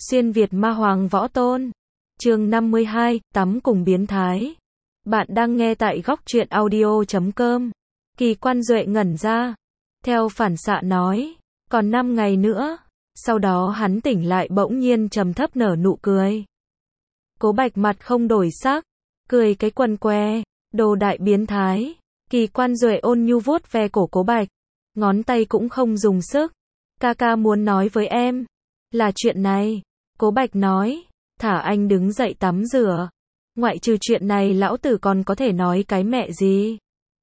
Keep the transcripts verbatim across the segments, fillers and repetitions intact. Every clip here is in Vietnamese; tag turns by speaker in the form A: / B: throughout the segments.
A: Xuyên Việt Ma Hoàng Võ Tôn. Chương năm mươi hai, tắm cùng biến thái. Bạn đang nghe tại góc truyện audio chấm com. Kỳ Quan Duệ ngẩn ra. Theo phản xạ nói, còn năm ngày nữa. Sau đó hắn tỉnh lại bỗng nhiên trầm thấp nở nụ cười. Cố Bạch mặt không đổi sắc, cười cái quần què, đồ đại biến thái. Kỳ Quan Duệ ôn nhu vuốt ve cổ Cố Bạch, ngón tay cũng không dùng sức. Ca ca muốn nói với em là chuyện này. Cố Bạch nói, thả anh đứng dậy tắm rửa. Ngoại trừ chuyện này lão tử còn có thể nói cái mẹ gì?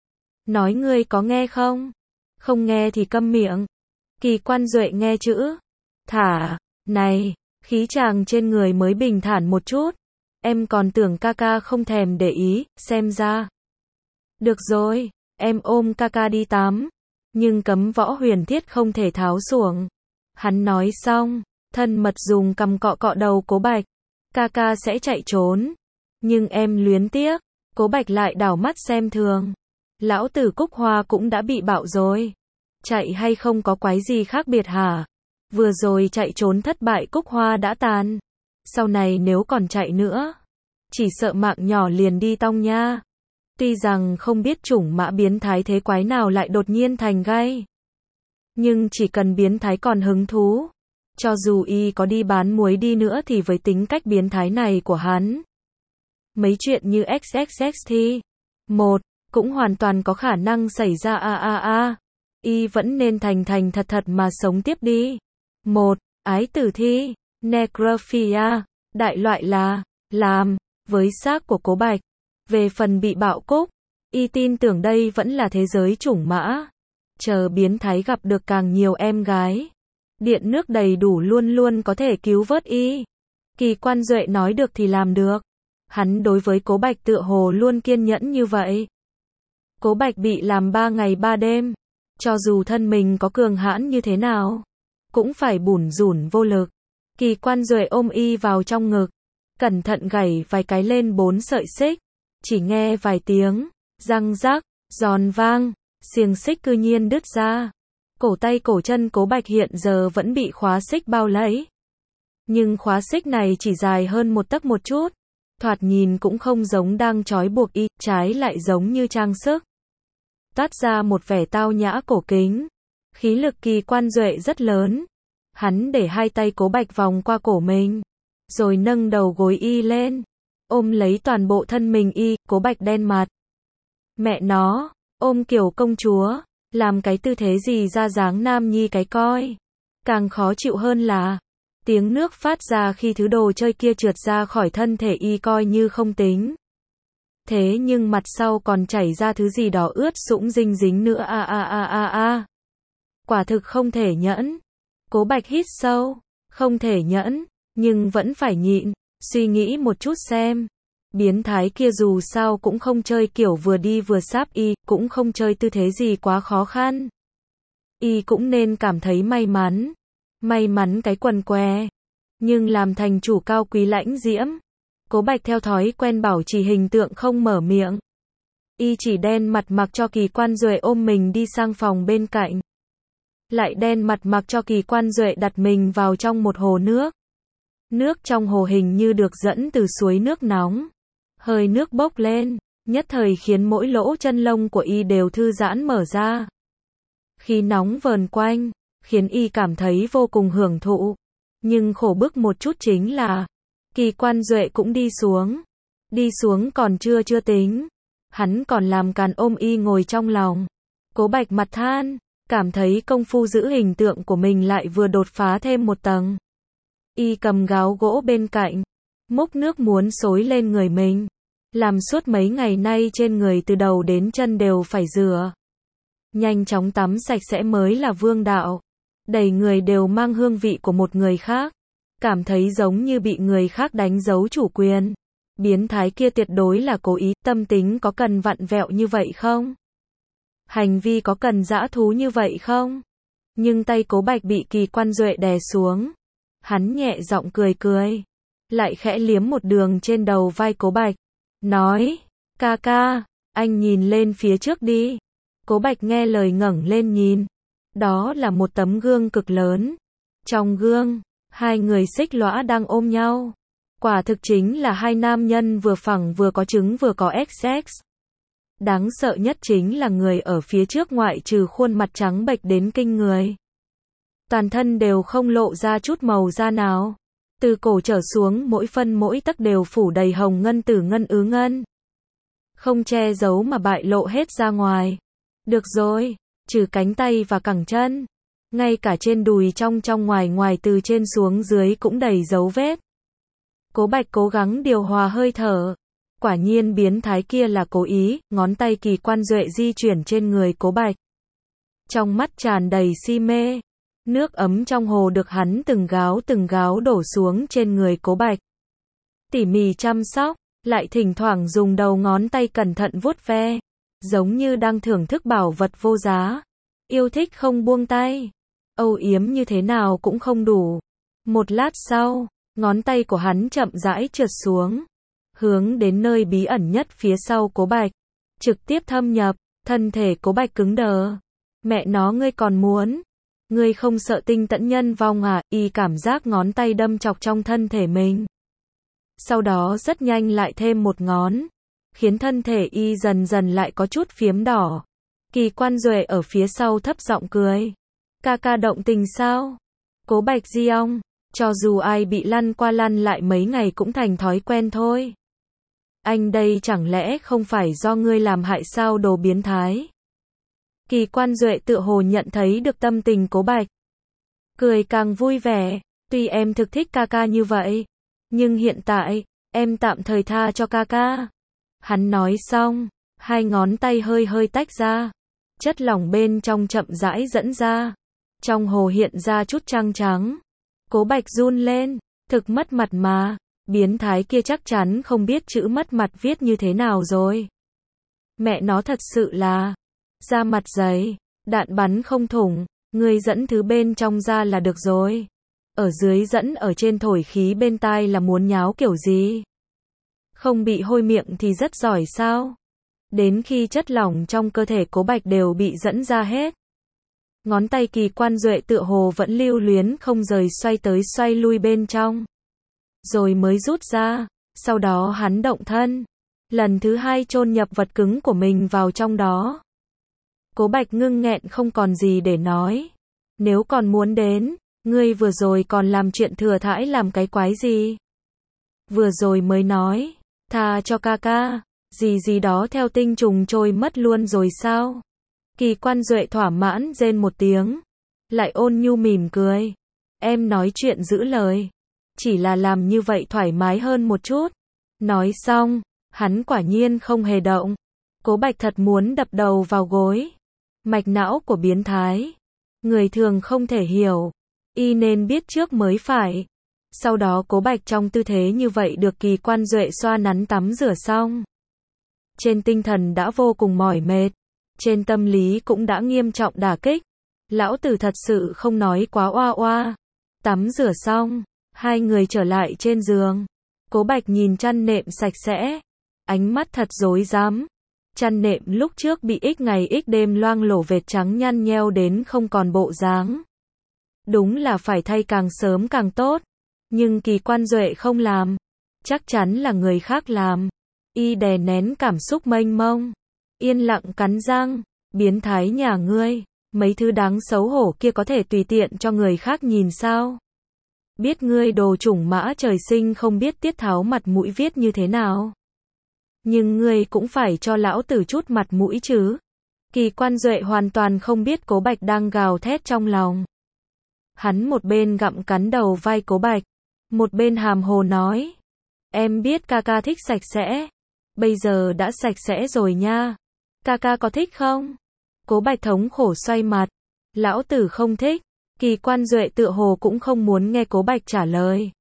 A: Nói ngươi có nghe không? Không nghe thì câm miệng. Kỳ Quan Duệ nghe chữ thả này, khí chàng trên người mới bình thản một chút. Em còn tưởng ca ca không thèm để ý, xem ra. Được rồi, em ôm ca ca đi tắm. Nhưng cấm võ huyền thiết không thể tháo xuồng. Hắn nói xong, thân mật dùng cằm cọ cọ đầu Cố Bạch. Ca ca sẽ chạy trốn. Nhưng em luyến tiếc. Cố Bạch lại đảo mắt xem thường. Lão tử Cúc Hoa cũng đã bị bạo rồi. Chạy hay không có quái gì khác biệt hả? Vừa rồi chạy trốn thất bại Cúc Hoa đã tàn. Sau này nếu còn chạy nữa, chỉ sợ mạng nhỏ liền đi tong nha. Tuy rằng không biết chủng mã biến thái thế quái nào lại đột nhiên thành gai. Nhưng chỉ cần biến thái còn hứng thú. Cho dù y có đi bán muối đi nữa thì với tính cách biến thái này của hắn, mấy chuyện như ích ích ích thì một, cũng hoàn toàn có khả năng xảy ra a a a. Y vẫn nên thành thành thật thật mà sống tiếp đi. Một, ái tử thi, necrophilia, đại loại là, làm, với xác của Cố Bạch. Về phần bị bạo cúc, y tin tưởng đây vẫn là thế giới chủng mã. Chờ biến thái gặp được càng nhiều em gái. Điện nước đầy đủ luôn luôn có thể cứu vớt y. Kỳ Quan Duệ nói được thì làm được. Hắn đối với Cố Bạch tựa hồ luôn kiên nhẫn như vậy. Cố Bạch bị làm ba ngày ba đêm. Cho dù thân mình có cường hãn như thế nào, cũng phải bủn rủn vô lực. Kỳ Quan Duệ ôm y vào trong ngực, cẩn thận gảy vài cái lên bốn sợi xích. Chỉ nghe vài tiếng, răng rắc, giòn vang, xiềng xích cư nhiên đứt ra. Cổ tay cổ chân Cố Bạch hiện giờ vẫn bị khóa xích bao lấy. Nhưng khóa xích này chỉ dài hơn một tấc một chút. Thoạt nhìn cũng không giống đang trói buộc y, trái lại giống như trang sức. Toát ra một vẻ tao nhã cổ kính. Khí lực Kỳ Quan Duệ rất lớn. Hắn để hai tay Cố Bạch vòng qua cổ mình, rồi nâng đầu gối y lên, ôm lấy toàn bộ thân mình y. Cố Bạch đen mặt. Mẹ nó, ôm kiểu công chúa, làm cái tư thế gì ra dáng nam nhi cái coi. Càng khó chịu hơn là tiếng nước phát ra khi thứ đồ chơi kia trượt ra khỏi thân thể y coi như không tính. Thế nhưng mặt sau còn chảy ra thứ gì đó ướt sũng dinh dính nữa a a a a a. Quả thực không thể nhẫn. Cố Bạch hít sâu, không thể nhẫn, nhưng vẫn phải nhịn, suy nghĩ một chút xem. Biến thái kia dù sao cũng không chơi kiểu vừa đi vừa sáp y, cũng không chơi tư thế gì quá khó khăn. Y cũng nên cảm thấy may mắn. May mắn cái quần què. Nhưng làm thành chủ cao quý lãnh diễm. Cố Bạch theo thói quen bảo trì hình tượng không mở miệng. Y chỉ đen mặt mặc cho Kỳ Quan Duệ ôm mình đi sang phòng bên cạnh. Lại đen mặt mặc cho Kỳ Quan Duệ đặt mình vào trong một hồ nước. Nước trong hồ hình như được dẫn từ suối nước nóng. Hơi nước bốc lên, nhất thời khiến mỗi lỗ chân lông của y đều thư giãn mở ra. Khí nóng vờn quanh, khiến y cảm thấy vô cùng hưởng thụ. Nhưng khổ bức một chút chính là, Kỳ Quan Duệ cũng đi xuống. Đi xuống còn chưa chưa tính. Hắn còn làm càn ôm y ngồi trong lòng. Cố Bạch mặt than, cảm thấy công phu giữ hình tượng của mình lại vừa đột phá thêm một tầng. Y cầm gáo gỗ bên cạnh, múc nước muốn xối lên người mình. Làm suốt mấy ngày nay trên người từ đầu đến chân đều phải rửa. Nhanh chóng tắm sạch sẽ mới là vương đạo. Đầy người đều mang hương vị của một người khác. Cảm thấy giống như bị người khác đánh dấu chủ quyền. Biến thái kia tuyệt đối là cố ý, tâm tính có cần vặn vẹo như vậy không? Hành vi có cần dã thú như vậy không? Nhưng tay Cố Bạch bị Kỳ Quan Duệ đè xuống. Hắn nhẹ giọng cười cười. Lại khẽ liếm một đường trên đầu vai Cố Bạch. Nói, ca ca, anh nhìn lên phía trước đi. Cố Bạch nghe lời ngẩng lên nhìn. Đó là một tấm gương cực lớn. Trong gương, Hai người xích lõa đang ôm nhau. Quả thực chính là hai nam nhân vừa phẳng vừa có trứng vừa có ích ích. Đáng sợ nhất chính là người ở phía trước ngoại trừ khuôn mặt trắng bệch đến kinh người. Toàn thân đều không lộ ra chút màu da nào. Từ cổ trở xuống mỗi phân mỗi tấc đều phủ đầy hồng ngân tử ngân ứ ngân. Không che giấu mà bại lộ hết ra ngoài. Được rồi, trừ cánh tay và cẳng chân. Ngay cả trên đùi trong trong ngoài ngoài từ trên xuống dưới cũng đầy dấu vết. Cố Bạch cố gắng điều hòa hơi thở. Quả nhiên biến thái kia là cố ý, ngón tay Kỳ Quan Duệ di chuyển trên người Cố Bạch. Trong mắt tràn đầy si mê. Nước ấm trong hồ được hắn từng gáo từng gáo đổ xuống trên người Cố Bạch. Tỉ mỉ chăm sóc, lại thỉnh thoảng dùng đầu ngón tay cẩn thận vuốt ve. Giống như đang thưởng thức bảo vật vô giá. Yêu thích không buông tay. Âu yếm như thế nào cũng không đủ. Một lát sau, ngón tay của hắn chậm rãi trượt xuống. Hướng đến nơi bí ẩn nhất phía sau Cố Bạch. Trực tiếp thâm nhập, thân thể Cố Bạch cứng đờ. Mẹ nó ngươi còn muốn. Ngươi không sợ tinh tẫn nhân vong à, y cảm giác ngón tay đâm chọc trong thân thể mình. Sau đó rất nhanh lại thêm một ngón. Khiến thân thể y dần dần lại có chút phiếm đỏ. Kỳ Quan Duệ ở phía sau thấp giọng cười. Ca ca động tình sao? Cố Bạch di ong. Cho dù ai bị lăn qua lăn lại mấy ngày cũng thành thói quen thôi. Anh đây chẳng lẽ không phải do ngươi làm hại sao đồ biến thái? Kỳ Quan Duệ tựa hồ nhận thấy được tâm tình Cố Bạch. Cười càng vui vẻ, tuy em thực thích ca ca như vậy, nhưng hiện tại, em tạm thời tha cho ca ca. Hắn nói xong, hai ngón tay hơi hơi tách ra, chất lỏng bên trong chậm rãi dẫn ra. Trong hồ hiện ra chút trăng trắng. Cố Bạch run lên, thực mất mặt mà, biến thái kia chắc chắn không biết chữ mất mặt viết như thế nào rồi. Mẹ nó thật sự là, da mặt dày, đạn bắn không thủng, ngươi dẫn thứ bên trong ra là được rồi. Ở dưới dẫn ở trên thổi khí bên tai là muốn nháo kiểu gì? Không bị hôi miệng thì rất giỏi sao? Đến khi chất lỏng trong cơ thể Cố Bạch đều bị dẫn ra hết. Ngón tay Kỳ Quan Duệ tựa hồ vẫn lưu luyến không rời xoay tới xoay lui bên trong. Rồi mới rút ra, sau đó hắn động thân. Lần thứ hai chôn nhập vật cứng của mình vào trong đó. Cố Bạch ngưng nghẹn không còn gì để nói. Nếu còn muốn đến, ngươi vừa rồi còn làm chuyện thừa thãi làm cái quái gì? Vừa rồi mới nói, tha cho ca ca, gì gì đó theo tinh trùng trôi mất luôn rồi sao? Kỳ Quan Duệ thỏa mãn rên một tiếng, lại ôn nhu mỉm cười. Em nói chuyện giữ lời, chỉ là làm như vậy thoải mái hơn một chút. Nói xong, hắn quả nhiên không hề động. Cố Bạch thật muốn đập đầu vào gối. Mạch não của biến thái, người thường không thể hiểu, y nên biết trước mới phải. Sau đó Cố Bạch trong tư thế như vậy được Kỳ Quan Duệ xoa nắn tắm rửa xong. Trên tinh thần đã vô cùng mỏi mệt, trên tâm lý cũng đã nghiêm trọng đả kích. Lão tử thật sự không nói quá oa oa. Tắm rửa xong, hai người trở lại trên giường. Cố Bạch nhìn chăn nệm sạch sẽ, ánh mắt thật rối rắm. Chăn nệm lúc trước bị ít ngày ít đêm loang lổ vệt trắng nhăn nheo đến không còn bộ dáng. Đúng là phải thay càng sớm càng tốt. Nhưng Kỳ Quan Duệ không làm. Chắc chắn là người khác làm. Y đè nén cảm xúc mênh mông. Yên lặng cắn răng. Biến thái nhà ngươi. Mấy thứ đáng xấu hổ kia có thể tùy tiện cho người khác nhìn sao? Biết ngươi đồ chủng mã trời sinh không biết tiết tháo mặt mũi viết như thế nào. Nhưng ngươi cũng phải cho lão tử chút mặt mũi chứ. Kỳ Quan Duệ hoàn toàn không biết Cố Bạch đang gào thét trong lòng. Hắn một bên gặm cắn đầu vai Cố Bạch, một bên hàm hồ nói. Em biết ca ca thích sạch sẽ. Bây giờ đã sạch sẽ rồi nha. Ca ca có thích không? Cố Bạch thống khổ xoay mặt. Lão tử không thích. Kỳ Quan Duệ tựa hồ cũng không muốn nghe Cố Bạch trả lời.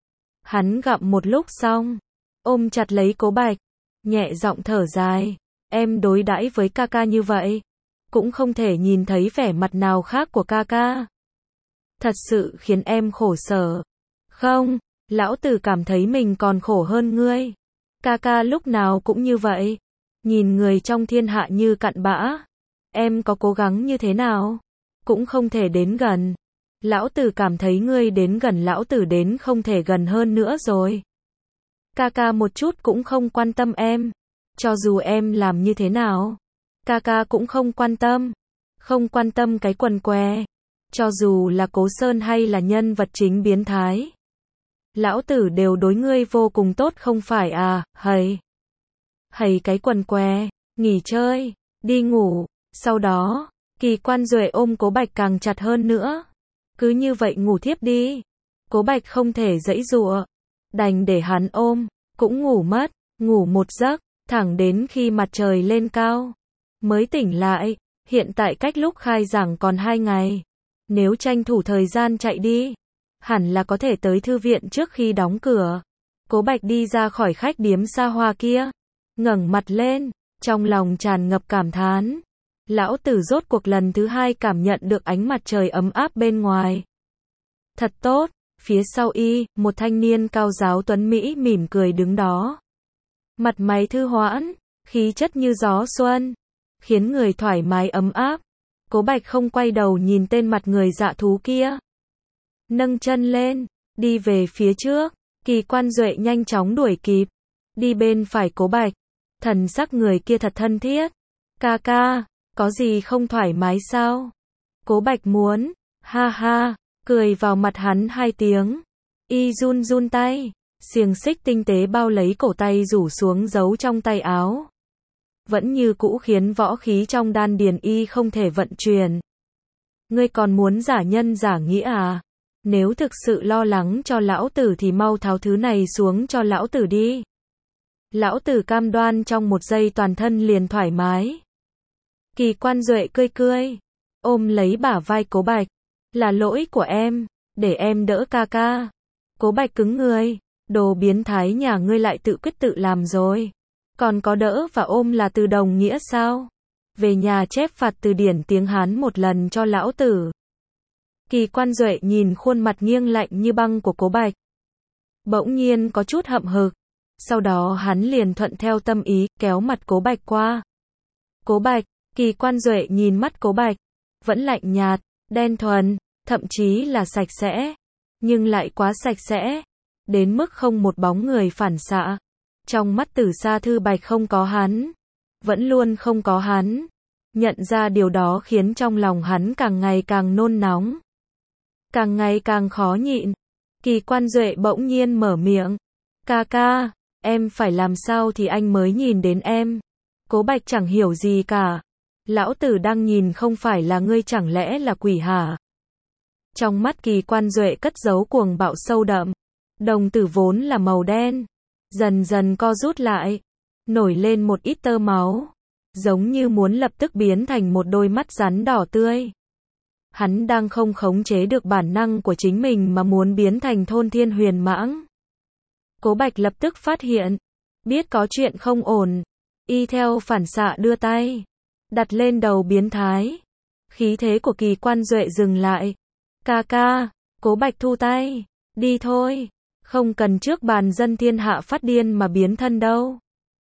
A: Hắn gặm một lúc xong, ôm chặt lấy Cố Bạch, nhẹ giọng thở dài. Em đối đãi với ca ca như vậy, cũng không thể nhìn thấy vẻ mặt nào khác của ca ca. Thật sự khiến em khổ sở. Không, lão tử cảm thấy mình còn khổ hơn ngươi. Ca ca lúc nào cũng như vậy. Nhìn người trong thiên hạ như cặn bã. Em có cố gắng như thế nào, cũng không thể đến gần. Lão tử cảm thấy ngươi đến gần lão tử đến không thể gần hơn nữa rồi. Ca ca một chút cũng không quan tâm em. Cho dù em làm như thế nào, ca ca cũng không quan tâm. Không quan tâm cái quần què. Cho dù là Cố Sơn hay là nhân vật chính biến thái. Lão tử đều đối ngươi vô cùng tốt không phải à, hầy. Hầy cái quần què, nghỉ chơi, đi ngủ. Sau đó, Kỳ Quan Duệ ôm Cố Bạch càng chặt hơn nữa. Cứ như vậy ngủ thiếp đi. Cố Bạch không thể giãy giụa, đành để hắn ôm, cũng ngủ mất, ngủ một giấc, thẳng đến khi mặt trời lên cao, mới tỉnh lại. Hiện tại cách lúc khai giảng còn hai ngày. Nếu tranh thủ thời gian chạy đi, hẳn là có thể tới thư viện trước khi đóng cửa. Cố Bạch đi ra khỏi khách điếm xa hoa kia, ngẩng mặt lên, trong lòng tràn ngập cảm thán. Lão tử rốt cuộc lần thứ hai cảm nhận được ánh mặt trời ấm áp bên ngoài. Thật tốt, phía sau y, một thanh niên cao ráo tuấn Mỹ mỉm cười đứng đó. Mặt mày thư hoãn, khí chất như gió xuân, khiến người thoải mái ấm áp. Cố Bạch không quay đầu nhìn tên mặt người dạ thú kia. Nâng chân lên, đi về phía trước, Kỳ Quan Duệ nhanh chóng đuổi kịp. Đi bên phải Cố Bạch, thần sắc người kia thật thân thiết. Ca ca, có gì không thoải mái sao? Cố Bạch muốn, ha ha, cười vào mặt hắn hai tiếng. Y run run tay, xiềng xích tinh tế bao lấy cổ tay rủ xuống giấu trong tay áo. Vẫn như cũ khiến võ khí trong đan điền y không thể vận chuyển. Ngươi còn muốn giả nhân giả nghĩa à? Nếu thực sự lo lắng cho lão tử thì mau tháo thứ này xuống cho lão tử đi. Lão tử cam đoan trong một giây toàn thân liền thoải mái. Kỳ Quan Duệ cười cười, ôm lấy bả vai Cố Bạch. Là lỗi của em, để em đỡ ca ca. Cố Bạch cứng người, đồ biến thái nhà ngươi lại tự quyết tự làm rồi. Còn có đỡ và ôm là từ đồng nghĩa sao? Về nhà chép phạt từ điển tiếng Hán một lần cho lão tử. Kỳ Quan Duệ nhìn khuôn mặt nghiêng lạnh như băng của Cố Bạch. Bỗng nhiên có chút hậm hực. Sau đó hắn liền thuận theo tâm ý, kéo mặt Cố Bạch qua. Cố Bạch, Kỳ Quan Duệ nhìn mắt Cố Bạch. Vẫn lạnh nhạt, đen thuần, thậm chí là sạch sẽ. Nhưng lại quá sạch sẽ. Đến mức không một bóng người phản xạ. Trong mắt Tử Sa Thư Bạch không có hắn. Vẫn luôn không có hắn. Nhận ra điều đó khiến trong lòng hắn càng ngày càng nôn nóng. Càng ngày càng khó nhịn. Kỳ Quan Duệ bỗng nhiên mở miệng. Ca ca, em phải làm sao thì anh mới nhìn đến em. Cố Bạch chẳng hiểu gì cả. Lão tử đang nhìn không phải là ngươi chẳng lẽ là quỷ hả? Trong mắt Kỳ Quan Duệ cất giấu cuồng bạo sâu đậm. Đồng tử vốn là màu đen. Dần dần co rút lại. Nổi lên một ít tơ máu. Giống như muốn lập tức biến thành một đôi mắt rắn đỏ tươi. Hắn đang không khống chế được bản năng của chính mình mà muốn biến thành thôn thiên huyền mãng. Cố Bạch lập tức phát hiện. Biết có chuyện không ổn. Y theo phản xạ đưa tay. Đặt lên đầu biến thái. Khí thế của Kỳ Quan Duệ dừng lại. Ca ca, Cố Bạch thu tay. Đi thôi. Không cần trước bàn dân thiên hạ phát điên mà biến thân đâu.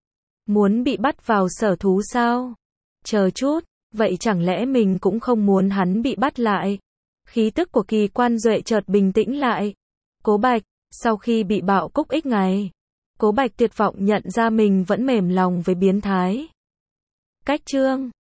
A: Muốn bị bắt vào sở thú sao? Chờ chút, vậy chẳng lẽ mình cũng không muốn hắn bị bắt lại? Khí tức của Kỳ Quan Duệ chợt bình tĩnh lại. Cố Bạch, sau khi bị bạo cúc ích ngày, Cố Bạch tuyệt vọng nhận ra mình vẫn mềm lòng với biến thái. Cách chương